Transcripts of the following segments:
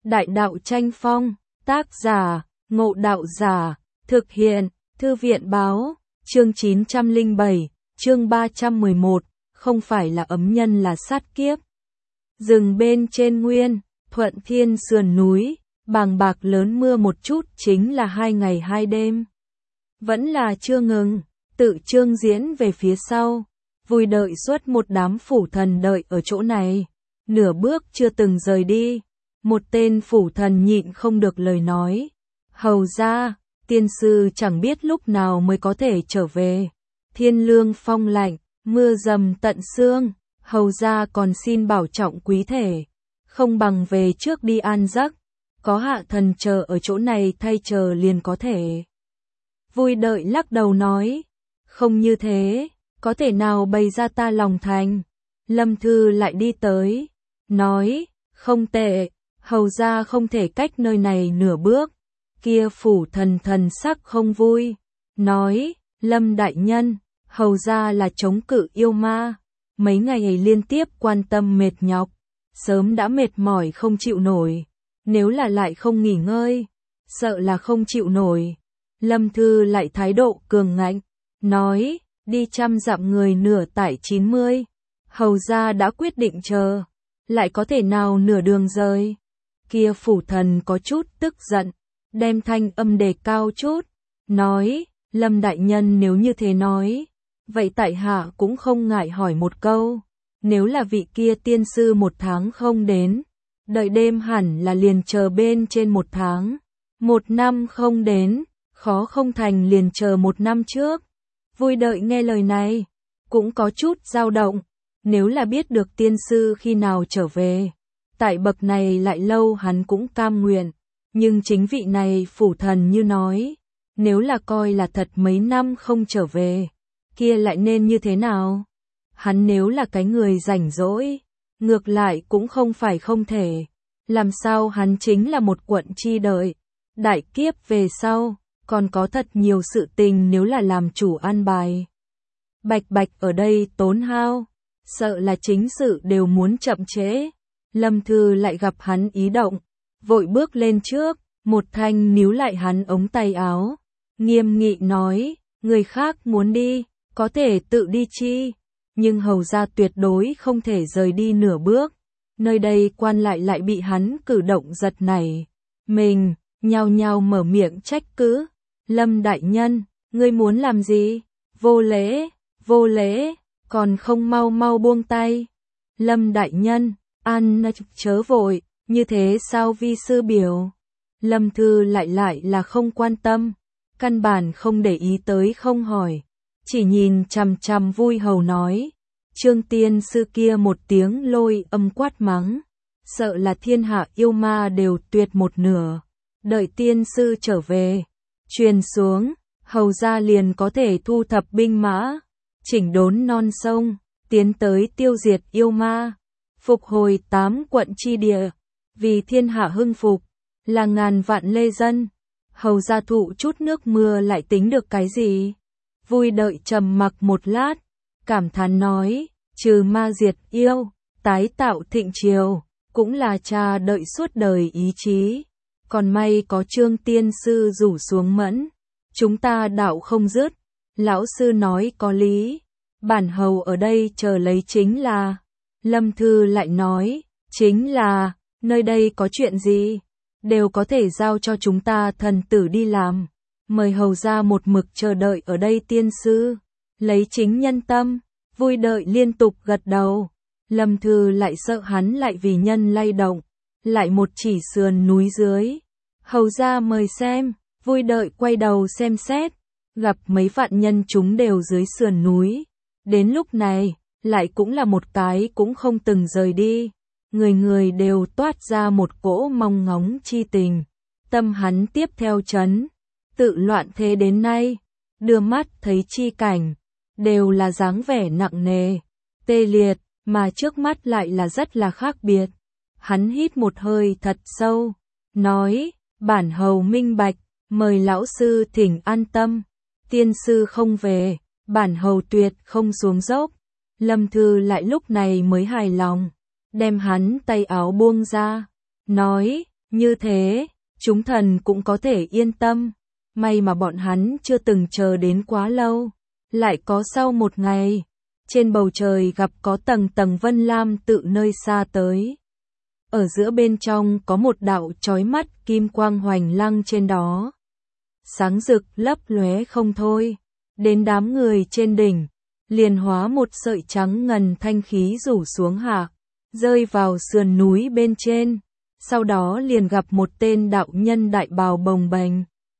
Đại đạo tranh phong, tác giả, Ngộ Đạo Giả, thực hiện, Thư viện báo, chương 907, chương 311, không phải là ấm nhân là sát kiếp. Rừng bên trên nguyên, Thuận Thiên sườn núi, bàng bạc lớn mưa một chút chính là 2 ngày 2 đêm. Vẫn là chưa ngừng, tự chương diễn về phía sau, vui đợi suốt một đám phủ thần đợi ở chỗ này, nửa bước chưa từng rời đi. Một tên phủ thần nhịn không được lời nói, hầu ra, tiên sư chẳng biết lúc nào mới có thể trở về. Thiên lương phong lạnh, mưa dầm tận xương, hầu ra còn xin bảo trọng quý thể, không bằng về trước đi an giấc, có hạ thần chờ ở chỗ này thay chờ liền có thể. Vui đợi lắc đầu nói, không như thế, có thể nào bày ra ta lòng thành. Lâm Thư lại đi tới, nói, không tệ, hầu ra không thể cách nơi này nửa bước. Kia phủ thần thần sắc không vui, nói, Lâm đại nhân, hầu ra là chống cự yêu ma, mấy ngày liên tiếp quan tâm mệt nhọc, sớm đã mệt mỏi không chịu nổi, nếu là lại không nghỉ ngơi, sợ là không chịu nổi. Lâm Thư lại thái độ cường ngạnh, nói, đi 100 dặm người nửa tải 90, hầu ra đã quyết định chờ, lại có thể nào nửa đường rời. Kia phủ thần có chút tức giận, đem thanh âm đề cao chút, nói, Lâm đại nhân nếu như thế nói, vậy tại hạ cũng không ngại hỏi một câu, nếu là vị kia tiên sư 1 tháng không đến, đợi đêm hẳn là liền chờ bên trên 1 tháng, 1 năm không đến, khó không thành liền chờ 1 năm trước. Vui đợi nghe lời này, cũng có chút dao động, nếu là biết được tiên sư khi nào trở về, tại bậc này lại lâu hắn cũng cam nguyện, nhưng chính vị này phủ thần như nói, nếu là coi là thật mấy năm không trở về, kia lại nên như thế nào? Hắn nếu là cái người rảnh rỗi, ngược lại cũng không phải không thể, làm sao hắn chính là một quận chi đợi, đại kiếp về sau, còn có thật nhiều sự tình nếu là làm chủ an bài. Bạch bạch ở đây tốn hao, sợ là chính sự đều muốn chậm trễ. Lâm Thư lại gặp hắn ý động, vội bước lên trước, một thanh níu lại hắn ống tay áo, nghiêm nghị nói, người khác muốn đi, có thể tự đi chi, nhưng hầu ra tuyệt đối không thể rời đi nửa bước. Nơi đây quan lại bị hắn cử động giật nảy, mình nhao nhao mở miệng trách cứ, Lâm đại nhân, ngươi muốn làm gì? Vô lễ, còn không mau mau buông tay. Lâm đại nhân, an chớ vội, như thế sao vi sư biểu. Lâm Thư lại là không quan tâm, căn bản không để ý tới không hỏi, chỉ nhìn chằm chằm Vui hầu nói, Trương tiên sư kia một tiếng lôi âm quát mắng, sợ là thiên hạ yêu ma đều tuyệt một nửa, đợi tiên sư trở về, truyền xuống, hầu ra liền có thể thu thập binh mã, chỉnh đốn non sông, tiến tới tiêu diệt yêu ma, phục hồi 8 quận chi địa, vì thiên hạ hưng phục, là ngàn vạn lê dân. Hầu ra thụ chút nước mưa lại tính được cái gì? Vui đợi trầm mặc một lát, cảm thán nói, trừ ma diệt yêu, tái tạo thịnh triều, cũng là cha đợi suốt đời ý chí. Còn may có Trương tiên sư rủ xuống mẫn, chúng ta đạo không dứt. Lão sư nói có lý, bản hầu ở đây chờ lấy chính là. Lâm Thư lại nói, chính là, nơi đây có chuyện gì, đều có thể giao cho chúng ta thần tử đi làm. Mời hầu ra một mực chờ đợi ở đây tiên sư, lấy chính nhân tâm. Vui đợi liên tục gật đầu. Lâm Thư lại sợ hắn lại vì nhân lay động, lại một chỉ sườn núi dưới. Hầu ra mời xem, Vui đợi quay đầu xem xét, gặp mấy vạn nhân chúng đều dưới sườn núi. Đến lúc này, lại cũng là một cái cũng không từng rời đi. Người người đều toát ra một cỗ mong ngóng chi tình. Tâm hắn tiếp theo chấn, tự loạn thế đến nay, đưa mắt thấy chi cảnh, đều là dáng vẻ nặng nề, tê liệt, mà trước mắt lại là rất là khác biệt. Hắn hít một hơi thật sâu, nói, bản hầu minh bạch, mời lão sư thỉnh an tâm, tiên sư không về, bản hầu tuyệt không xuống dốc. Lâm Thư lại lúc này mới hài lòng, đem hắn tay áo buông ra, nói, Như thế, chúng thần cũng có thể yên tâm. May mà bọn hắn chưa từng chờ đến quá lâu. Lại có sau một ngày, trên bầu trời gặp có tầng tầng vân lam tự nơi xa tới. Ở giữa bên trong có một đạo chói mắt kim quang hoành lăng trên đó. Sáng rực lấp lóe không thôi. Đến đám người trên đỉnh, liền hóa một sợi trắng ngần thanh khí rủ xuống hạ, rơi vào sườn núi bên trên. Sau đó liền gặp một tên đạo nhân đại bào bồng bềnh.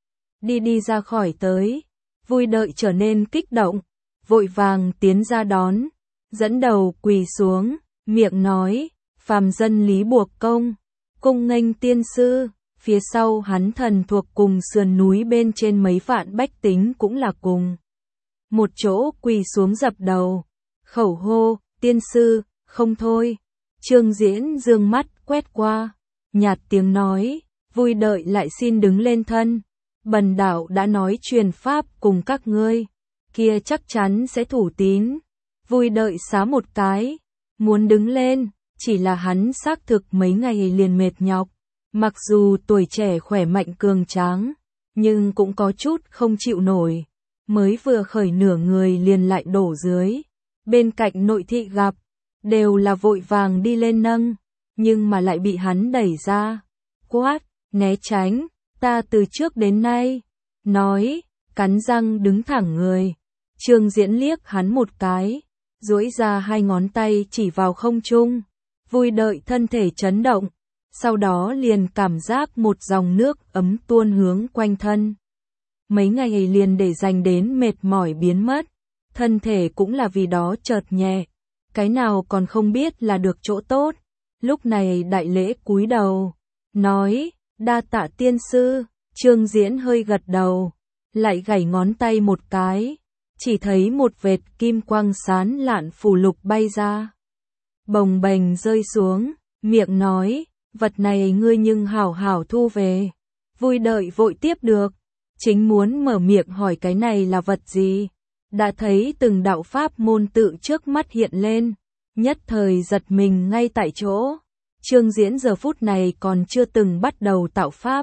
Đi ra khỏi tới, Vui Đợi trở nên kích động, vội vàng tiến ra đón, dẫn đầu quỳ xuống, miệng nói, phàm dân Lý Buộc Công, cung nghênh tiên sư. Phía sau hắn thần thuộc cùng sườn núi bên trên mấy vạn bách tính cũng là cùng một chỗ quỳ xuống dập đầu, khẩu hô, tiên sư, không thôi. Trương Diễn dương mắt quét qua, nhạt tiếng nói, Vui Đợi lại xin đứng lên thân. Bần đạo đã nói truyền pháp cùng các ngươi, kia chắc chắn sẽ thủ tín. Vui Đợi xá một cái, muốn đứng lên, chỉ là hắn xác thực mấy ngày liền mệt nhọc. Mặc dù tuổi trẻ khỏe mạnh cường tráng, nhưng cũng có chút không chịu nổi. Mới vừa khởi nửa người liền lại đổ dưới. Bên cạnh nội thị gặp, đều là vội vàng đi lên nâng, nhưng mà lại bị hắn đẩy ra. Quát, né tránh, ta từ trước đến nay. Nói, cắn răng đứng thẳng người. Trương Diễn liếc hắn một cái, duỗi ra hai ngón tay chỉ vào không trung. Vui Đợi thân thể chấn động. Sau đó liền cảm giác một dòng nước ấm tuôn hướng quanh thân. Mấy ngày liền để dành đến mệt mỏi biến mất, thân thể cũng là vì đó chợt nhẹ, cái nào còn không biết là được chỗ tốt. Lúc này đại lễ cúi đầu, nói, đa tạ tiên sư. Trương Diễn hơi gật đầu, lại gảy ngón tay một cái, chỉ thấy một vệt kim quang sán lạn phù lục bay ra, bồng bềnh rơi xuống, miệng nói, vật này ngươi nhưng hảo hảo thu về. Vui Đợi vội tiếp được, chính muốn mở miệng hỏi cái này là vật gì, đã thấy từng đạo pháp môn tự trước mắt hiện lên, nhất thời giật mình ngay tại chỗ. Trương Diễn giờ phút này còn chưa từng bắt đầu tạo pháp,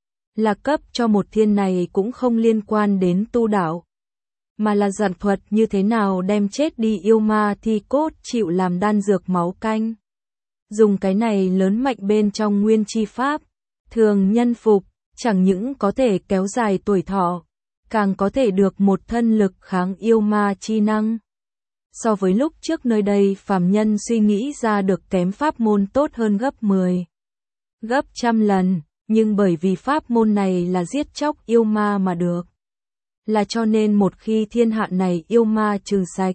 là cấp cho một thiên này cũng không liên quan đến tu đạo, mà là giản thuật như thế nào đem chết đi yêu ma thi cốt chịu làm đan dược máu canh. Dùng cái này lớn mạnh bên trong nguyên chi pháp, thường nhân phục, chẳng những có thể kéo dài tuổi thọ, càng có thể được một thân lực kháng yêu ma chi năng. So với lúc trước nơi đây phàm nhân suy nghĩ ra được kém pháp môn tốt hơn gấp 10, gấp trăm lần, nhưng bởi vì pháp môn này là giết chóc yêu ma mà được. Là cho nên một khi thiên hạ này yêu ma trừ sạch,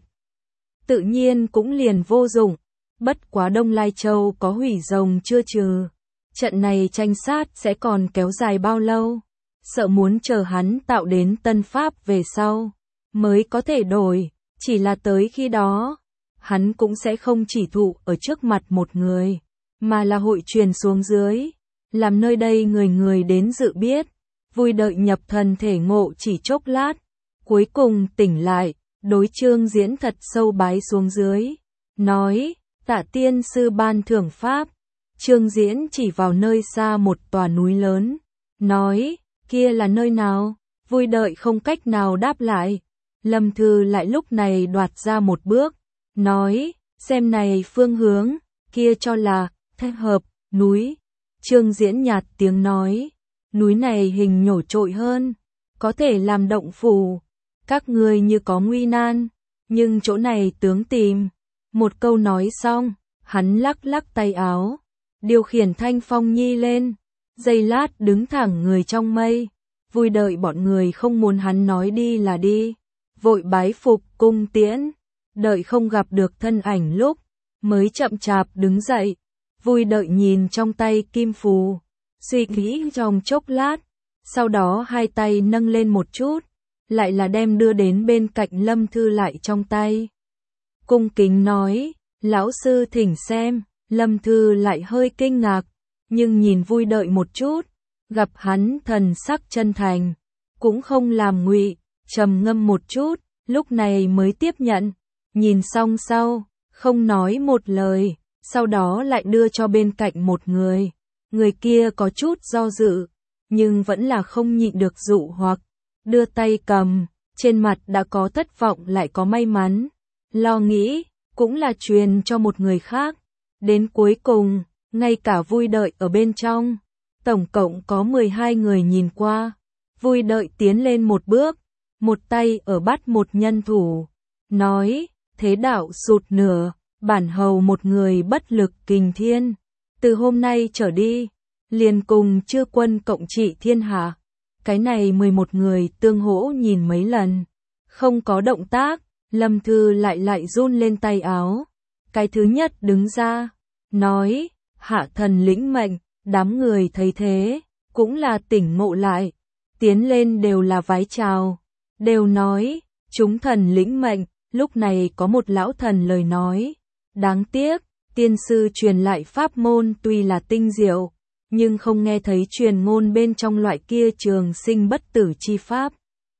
tự nhiên cũng liền vô dụng. Bất quá Đông Lai Châu có hủy rồng chưa trừ, trận này tranh sát sẽ còn kéo dài bao lâu, sợ muốn chờ hắn tạo đến tân pháp về sau, mới có thể đổi, chỉ là tới khi đó, hắn cũng sẽ không chỉ thụ ở trước mặt một người, mà là hội truyền xuống dưới, làm nơi đây người người đến dự biết. Vui Đợi nhập thần thể ngộ chỉ chốc lát, cuối cùng tỉnh lại, đối Trương Diễn thật sâu bái xuống dưới, nói, tạ tiên sư ban thưởng pháp. Trương Diễn chỉ vào nơi xa một tòa núi lớn, nói, kia là nơi nào? Vui Đợi không cách nào đáp lại. Lâm Thư lại lúc này đoạt ra một bước, nói, xem này phương hướng, kia cho là Thạch Hợp núi. Trương Diễn nhạt tiếng nói, núi này hình nhổ trội hơn, có thể làm động phủ. Các ngươi như có nguy nan, nhưng chỗ này tướng tìm. Một câu nói xong, hắn lắc lắc tay áo, điều khiển thanh phong nhi lên, giây lát đứng thẳng người trong mây. Vui Đợi bọn người không muốn hắn nói đi là đi, vội bái phục cung tiễn, đợi không gặp được thân ảnh lúc, mới chậm chạp đứng dậy. Vui Đợi nhìn trong tay kim phù, suy nghĩ trong chốc lát, sau đó hai tay nâng lên một chút, lại là đem đưa đến bên cạnh Lâm Thư lại trong tay. Cung kính nói, lão sư thỉnh xem. Lâm Thư lại hơi kinh ngạc, nhưng nhìn Vui Đợi một chút, gặp hắn thần sắc chân thành, cũng không làm ngụy, trầm ngâm một chút, lúc này mới tiếp nhận, nhìn xong sau, không nói một lời, sau đó lại đưa cho bên cạnh một người, Người kia có chút do dự, nhưng vẫn là không nhịn được dụ hoặc, đưa tay cầm, trên mặt đã có thất vọng lại có may mắn, lo nghĩ, cũng là truyền cho một người khác. Đến cuối cùng, ngay cả vui đợi ở bên trong, tổng cộng có 12 người nhìn qua, vui đợi tiến lên một bước, một tay ở bắt một nhân thủ, nói, thế đạo sụt nửa, bản hầu một người bất lực kình thiên, từ hôm nay trở đi, liền cùng chư quân cộng trị thiên hạ. Cái này 11 người tương hỗ nhìn mấy lần, không có động tác, Lâm Thư lại run lên tay áo. Cái thứ nhất đứng ra, nói, hạ thần lĩnh mệnh, đám người thấy thế, cũng là tỉnh ngộ lại, tiến lên đều là vái chào, đều nói, chúng thần lĩnh mệnh. Lúc này có một lão thần lời nói, đáng tiếc, tiên sư truyền lại pháp môn tuy là tinh diệu, nhưng không nghe thấy truyền ngôn bên trong loại kia trường sinh bất tử chi pháp.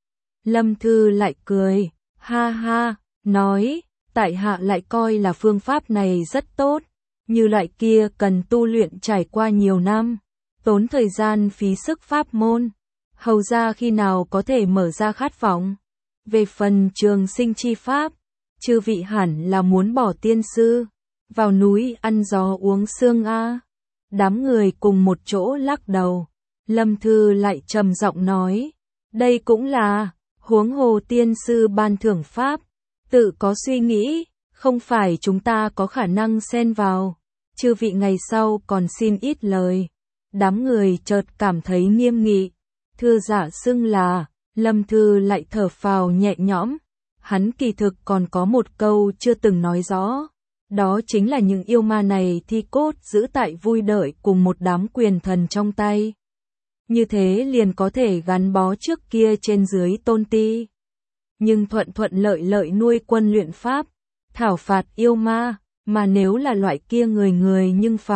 Lâm Thư lại cười, ha ha, nói, tại hạ lại coi là phương pháp này rất tốt, như loại kia cần tu luyện trải qua nhiều năm, tốn thời gian phí sức pháp môn, hầu ra khi nào có thể mở ra khát vọng. Về phần trường sinh chi pháp, chư vị hẳn là muốn bỏ tiên sư, vào núi ăn gió uống sương a. Đám người cùng một chỗ lắc đầu, Lâm Thư lại trầm giọng nói, đây cũng là, huống hồ tiên sư ban thưởng pháp, tự có suy nghĩ, không phải chúng ta có khả năng xen vào, chư vị ngày sau còn xin ít lời. Đám người chợt cảm thấy nghiêm nghị, thưa giả xưng là, Lâm Thư lại thở phào nhẹ nhõm, hắn kỳ thực còn có một câu chưa từng nói rõ. Đó chính là những yêu ma này thi cốt giữ tại vui đợi cùng một đám quyền thần trong tay. Như thế liền có thể gắn bó trước kia trên dưới tôn ti. Nhưng thuận thuận lợi lợi nuôi quân luyện pháp, thảo phạt yêu ma, mà nếu là loại kia người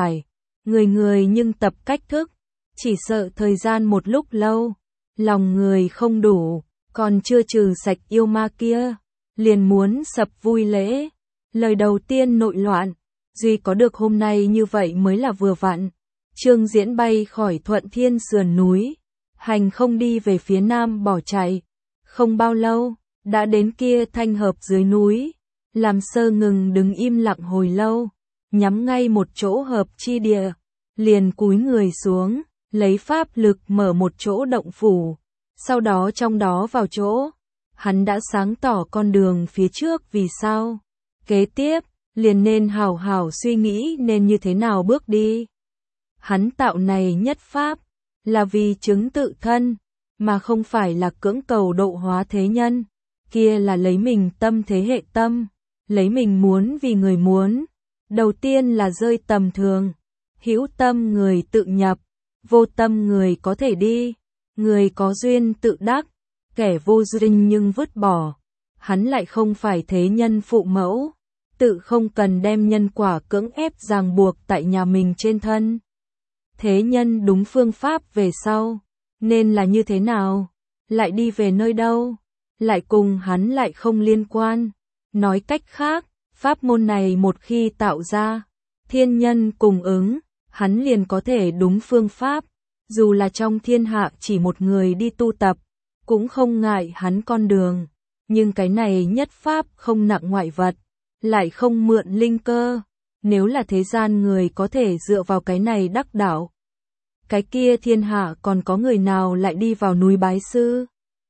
người nhưng tập cách thức, chỉ sợ thời gian một lúc lâu, lòng người không đủ, còn chưa trừ sạch yêu ma kia, liền muốn sập vui lễ. Lời đầu tiên nội loạn, duy có được hôm nay như vậy mới là vừa vặn. Trương Diễn bay khỏi Thuận Thiên sườn núi, hành không đi về phía nam bỏ chạy. Không bao lâu, đã đến kia thanh hợp dưới núi, làm Sơ ngừng đứng im lặng hồi lâu, nhắm ngay một chỗ hợp chi địa, liền cúi người xuống, lấy pháp lực mở một chỗ động phủ, sau đó trong đó vào chỗ, hắn đã sáng tỏ con đường phía trước vì sao. Kế tiếp, liền nên hào hào suy nghĩ nên như thế nào bước đi. Hắn tạo này nhất pháp, là vì chứng tự thân, mà không phải là cưỡng cầu độ hóa thế nhân, kia là lấy mình tâm thế hệ tâm, lấy mình muốn vì người muốn. Đầu tiên là rơi tầm thường, hữu tâm người tự nhập, vô tâm người có thể đi, người có duyên tự đắc, kẻ vô duyên nhưng vứt bỏ. Hắn lại không phải thế nhân phụ mẫu, tự không cần đem nhân quả cưỡng ép ràng buộc tại nhà mình trên thân. Thế nhân đúng phương pháp về sau, nên là như thế nào, lại đi về nơi đâu, lại cùng hắn lại không liên quan. Nói cách khác, pháp môn này một khi tạo ra, thiên nhân cùng ứng, hắn liền có thể đúng phương pháp, dù là trong thiên hạ chỉ một người đi tu tập, cũng không ngại hắn con đường. Nhưng cái này nhất pháp không nặng ngoại vật, lại không mượn linh cơ, nếu là thế gian người có thể dựa vào cái này đắc đạo, cái kia thiên hạ còn có người nào lại đi vào núi bái sư?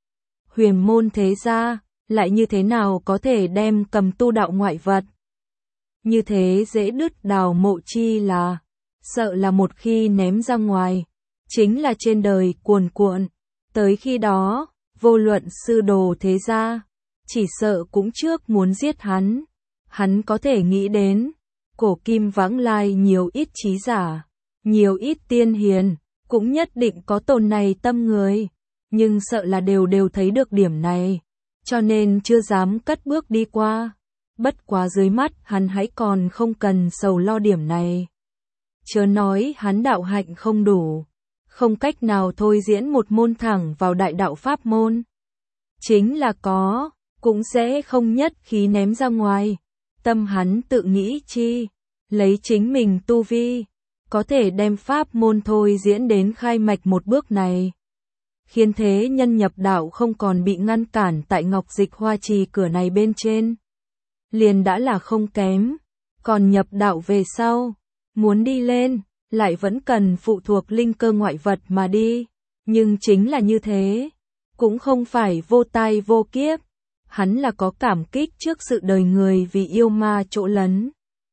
Huyền môn thế gia, lại như thế nào có thể đem cầm tu đạo ngoại vật? Như thế dễ đứt đào mộ chi là, sợ là một khi ném ra ngoài, chính là trên đời cuồn cuộn, tới khi đó, vô luận sư đồ thế gia, chỉ sợ cũng trước muốn giết hắn. Hắn có thể nghĩ đến, cổ kim vãng lai nhiều ít trí giả, nhiều ít tiên hiền, cũng nhất định có tồn này tâm người, nhưng sợ là đều thấy được điểm này, cho nên chưa dám cất bước đi qua. Bất quá dưới mắt hắn hãy còn không cần sầu lo điểm này. Chớ nói hắn đạo hạnh không đủ, không cách nào thôi diễn một môn thẳng vào đại đạo pháp môn. Chính là có, cũng sẽ không nhất khí ném ra ngoài. Tâm hắn tự nghĩ chi, lấy chính mình tu vi, có thể đem pháp môn thôi diễn đến khai mạch một bước này, khiến thế nhân nhập đạo không còn bị ngăn cản tại Ngọc Dịch Hoa Trì cửa này bên trên, liền đã là không kém, còn nhập đạo về sau, muốn đi lên, lại vẫn cần phụ thuộc linh cơ ngoại vật mà đi, nhưng chính là như thế, cũng không phải vô tai vô kiếp, hắn là có cảm kích trước sự đời người vì yêu ma chỗ lấn,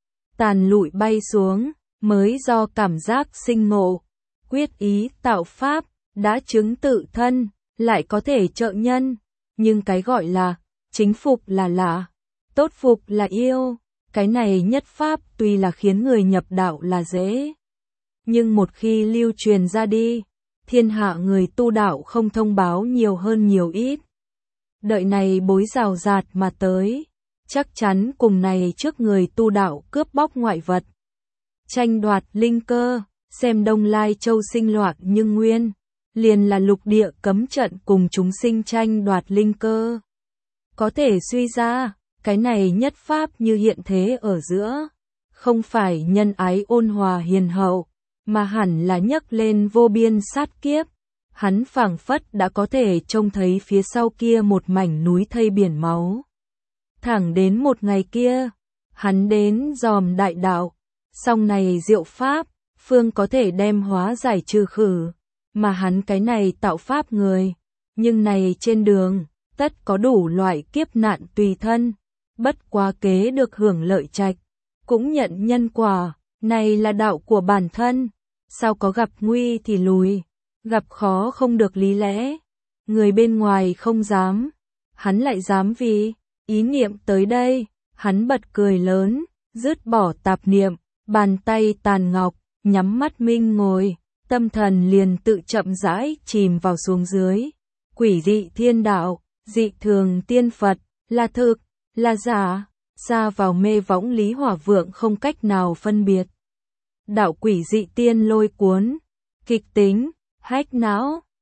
tàn lụi bay xuống, mới do cảm giác sinh ngộ, quyết ý tạo pháp, đã chứng tự thân, lại có thể trợ nhân, nhưng cái gọi là chính phục là lạ, tốt phục là yêu, cái này nhất pháp tuy là khiến người nhập đạo là dễ, nhưng một khi lưu truyền ra đi, thiên hạ người tu đạo không thông báo nhiều hơn nhiều ít. Đợi này bối rào rạt mà tới, chắc chắn cùng này trước người tu đạo cướp bóc ngoại vật, tranh đoạt linh cơ, xem Đông Lai Châu sinh loạn nhưng nguyên, liền là lục địa cấm trận cùng chúng sinh tranh đoạt linh cơ. Có thể suy ra, cái này nhất pháp như hiện thế ở giữa, không phải nhân ái ôn hòa hiền hậu, mà hẳn là nhấc lên vô biên sát kiếp. Hắn phảng phất đã có thể trông thấy phía sau kia một mảnh núi thây biển máu. Thẳng đến một ngày kia, hắn đến dòm đại đạo, song này diệu pháp, phương có thể đem hóa giải trừ khử, mà hắn cái này tạo pháp người, nhưng này trên đường, tất có đủ loại kiếp nạn tùy thân, bất quá kế được hưởng lợi trạch, cũng nhận nhân quả, này là đạo của bản thân, sao có gặp nguy thì lùi, gặp khó không được lý lẽ, người bên ngoài không dám, hắn lại dám vì, ý niệm tới đây, hắn bật cười lớn, dứt bỏ tạp niệm, bàn tay tàn ngọc, nhắm mắt minh ngồi, tâm thần liền tự chậm rãi chìm vào xuống dưới, quỷ dị thiên đạo, dị thường tiên Phật, là thực, là giả, xa vào mê võng lý hỏa vượng không cách nào phân biệt. Đạo quỷ dị tiên lôi cuốn, kịch tính, hách não,